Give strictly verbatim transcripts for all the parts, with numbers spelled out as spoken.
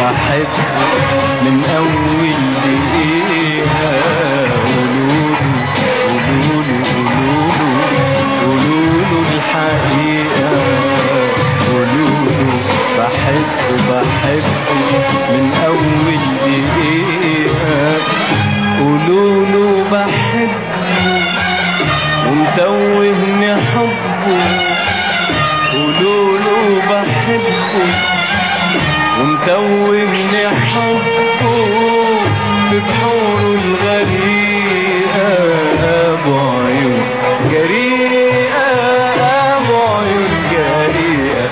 بحبه من أول دقيقة. قولوله قولوله قولوله قولوله الحقيقة. قولوله بحبه بحبه من أول دقيقة. قولوله بحبه ومتوهني حبه. قولوله بحبه ومتوهني حبه ببحوره الغريقة. أبو عيون جريئة أبو عيون جريئة.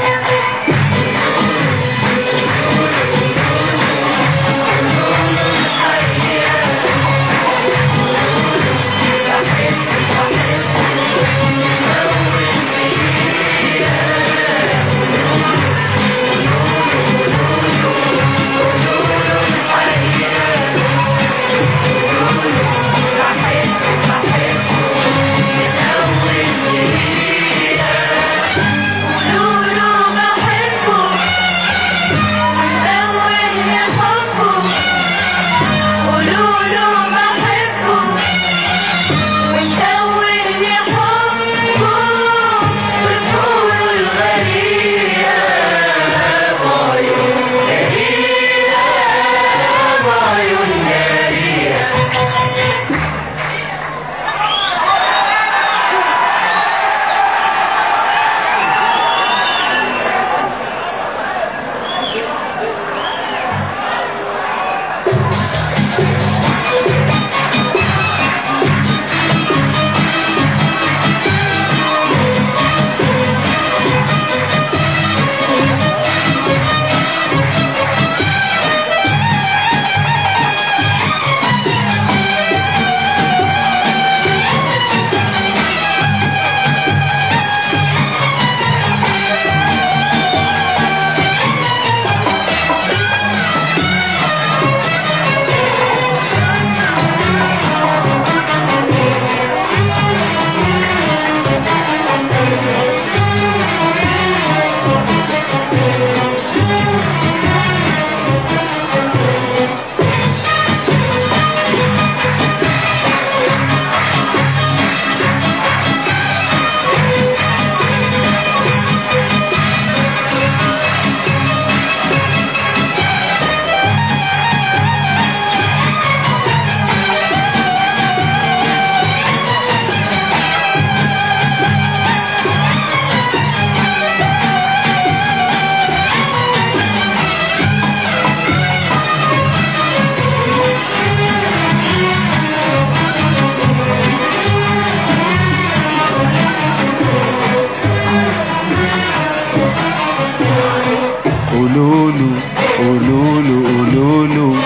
قولوله قولوله قولوله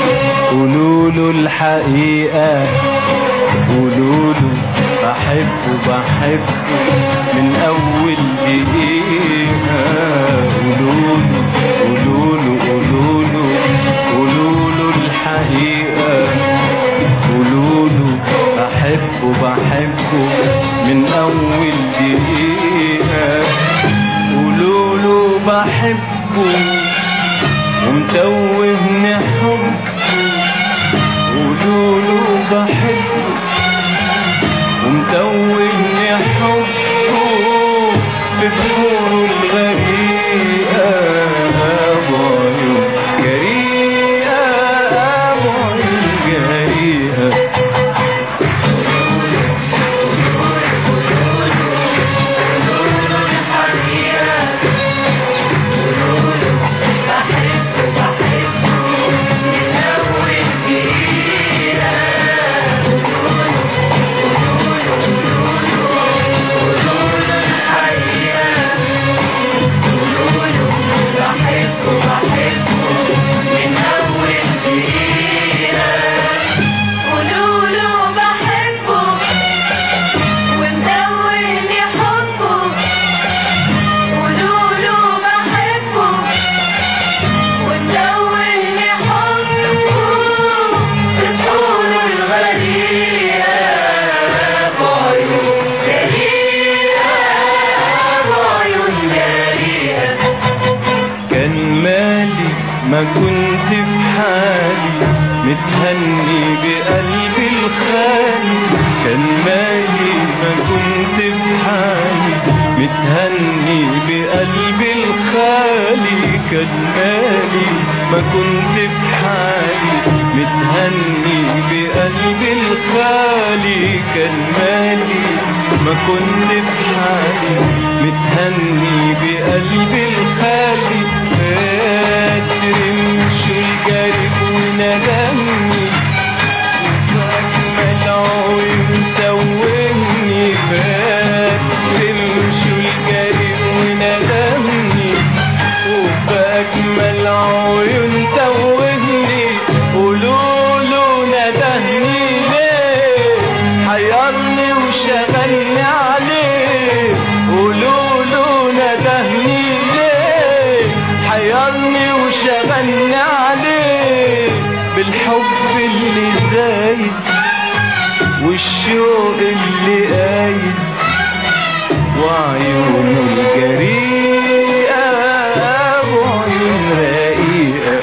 قولوله الحقيقة. قولوله بحبه بحبه من أول دقيقة. قولوله قولوله قولوله قولوله الحقيقة. قولوله بحبه بحبه من أول دقيقة. قولوله بحبه ومتوهني حبه. قولوله بحبه ومتوهني حبه ببحوره الغريقة. أبو عيون جريئة أبو عيون جريئة. Thank you. متهني بقلبي الخالي، كان مالي ما كنت بحالي. متهني بقلبي الخالي، كان مالي ما كنت بحالي. متهني بقلبي الخالي، كان مالي ما كنت بحالي. متهني بقلبي الخالي، فاكر مشو الجارب وندمني، فأجمل عيون توهني. فاكر مشو الجارب وندمني، وبأجمل عيون توهني. قولوله ندهني ليه، حيرني وشغلني عليه. قولوله ندهني ليه، حيرني وشغلني عليه. بالحب اللي زايد والشوق اللي قايد، وعيونه الجريئة وعيون رقيقة.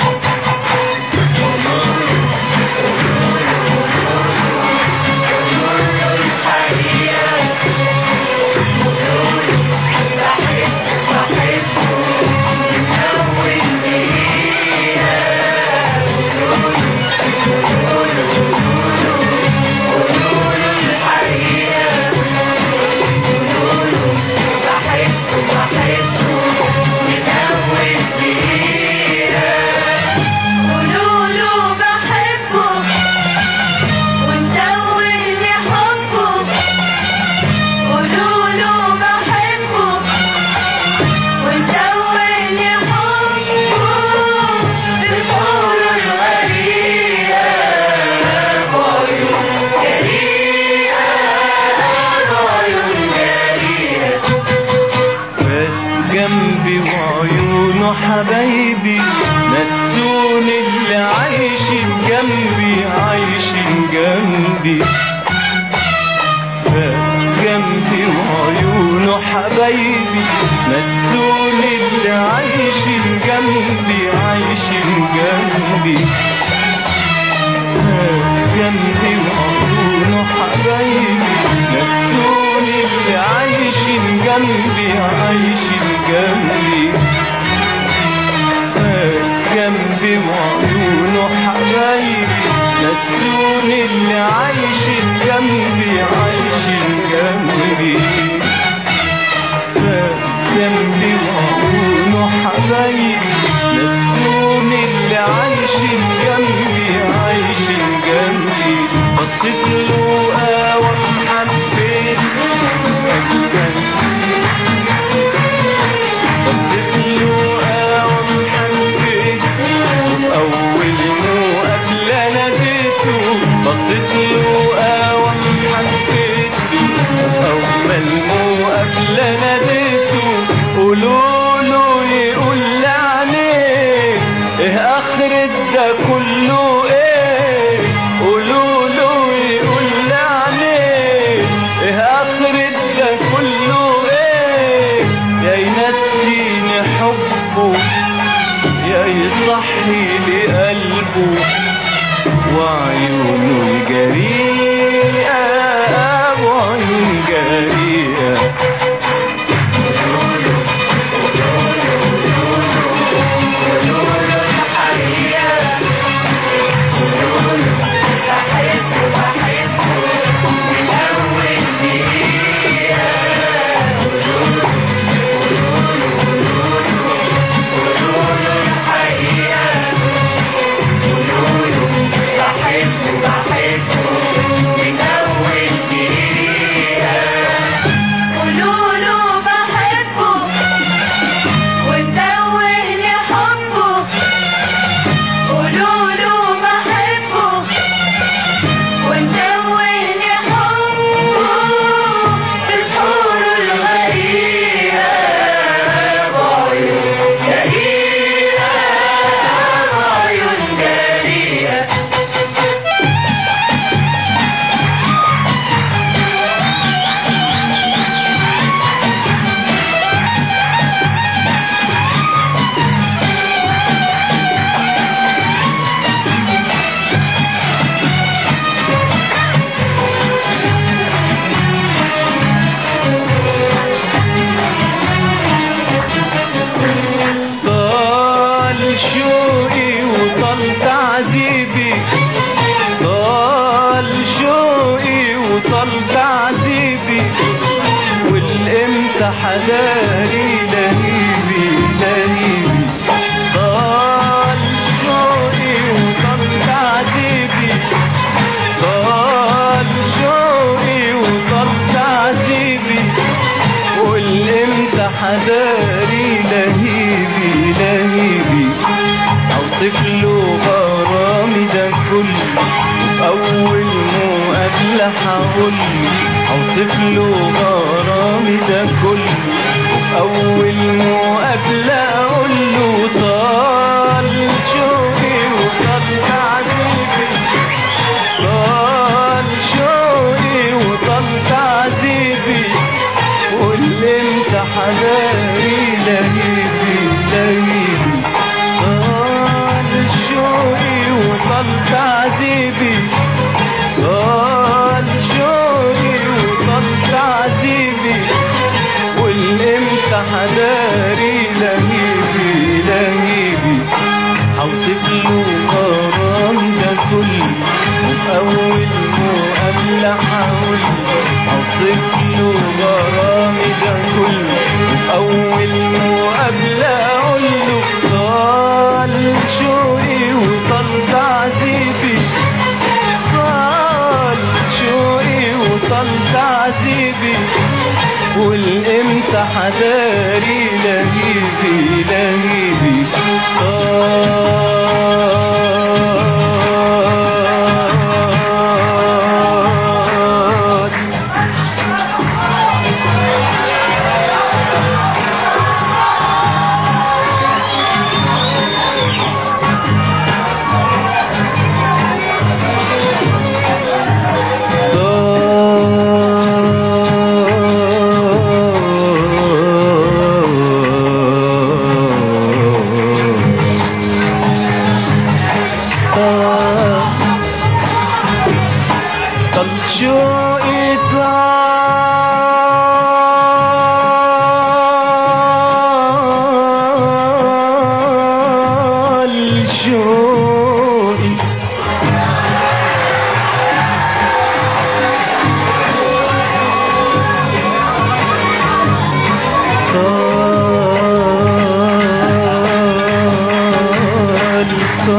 جنبي وعيونه حبايبي نسوني، اللي عايشين جنبي عايشين جنبي. جنبي وعيونه حبايبي نسوني، اللي عايشين جنبي عايشين جنبي. جنبي وعيونه حبايبي نسوني، اللي عايشين جنبي عايشين جنبي. جنبي وعيونه حبايبي نسوني، اللي عايشين جنبي عايشين جنبي. جنبي وعيونه حبايبي نسوني، اللي عايشين جنبي عايشين جنبي. بصيت له قوام حبيت، بصيت له قوام حبيت، أول مقابلة ناديته. بصيت له قوام حبيت، أول مقابلة ناديته. قولوله يقول لي عليه، إيه آخرة ده كله إيه. قولوله يقول لي عليه، إيه آخرة ده كله إيه. يا ينسيني حبه، يا يصحي لي قلبه، وعيونه الجريئة وعيون جريئة. قولوا غرامي ده كله أول مقابلة هقوله أوصف له غرامي ده كله أول مقابلة أقوله طال شوقي وطال تعذيبي طال شوقي وطال تعذيبي واللي انت حبايبي لهيبي لهيبي طال شوقي وطال تعذيبي طال شوقي وطال تعذيبي واللي انت حبايبي لهيبي لهيبي اوصف له غرام ده كله وأول مقابلة حاول اوصف له غرامي ده كله وأول مقابلة اقول له طال شوقي وطال تعذيبي طال شوقي وطال تعذيبي والامتى حداري لهيبي لهيبي طال شوقي طال شوقي طال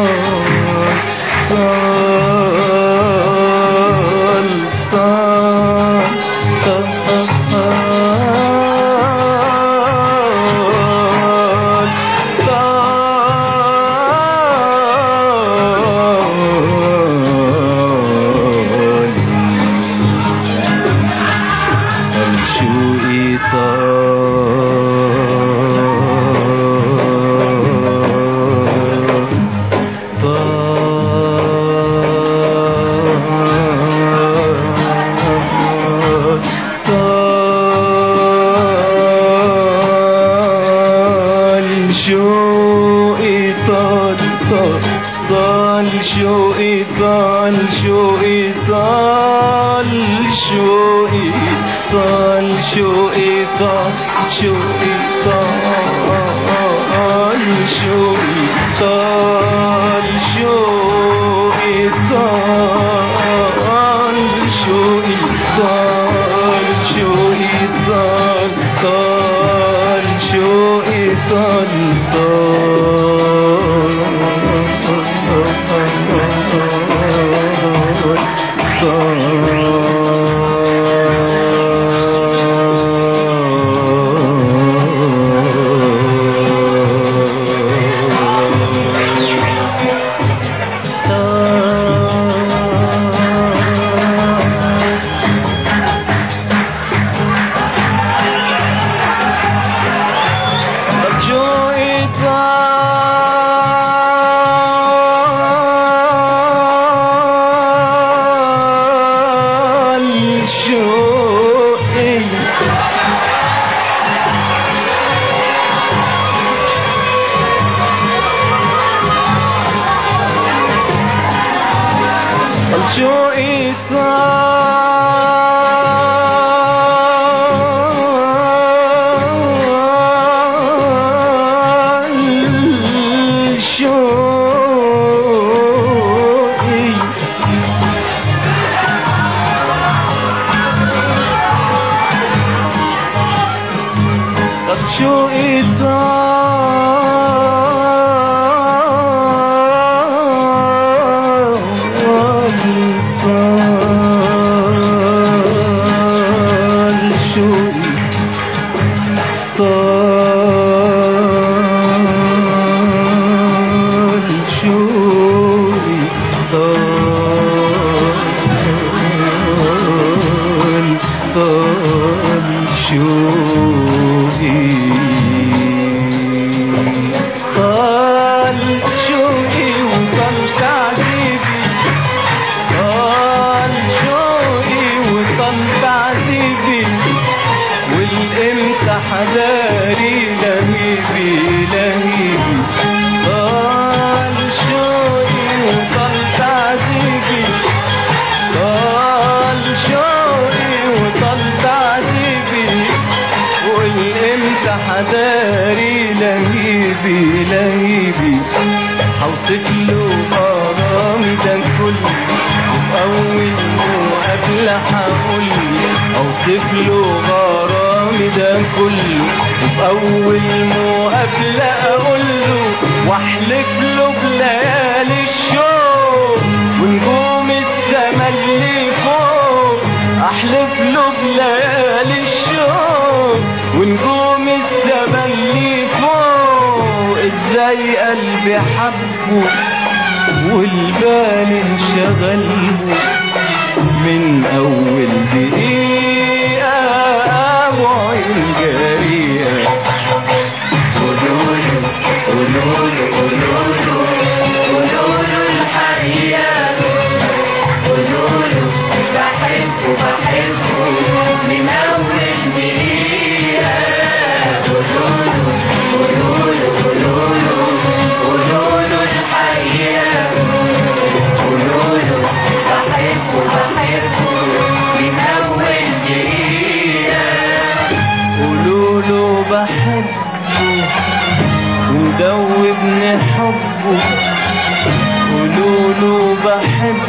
شوقي طال طال طال شوقي طال شوقي طال شوقي طال شوقي طال شوقي طال شوقي طال شوقي طال شوقي طال شوقي طال طال شوقي طال شوقي طال شوقي طال شوقي طال كله، وبأول مقابلة أقول له واحلف له بليالي الشوق ونجوم السما اللي فوق، احلف له بليالي الشوق ونجوم السما اللي فوق. ازاي قلبي حبه والبال انشغله من اول دقيقة وعين جريئة. قولوله قولوله قولوله قولوله الحقيقة، قولوله بحبه بحبه من أول دقيقة. قولوله قولوله قولوله قولوله الحقيقة، قولوله بحبه بحبه من أول دقيقة. قولوله بحبه ودوبني حبه، قولوله بحبه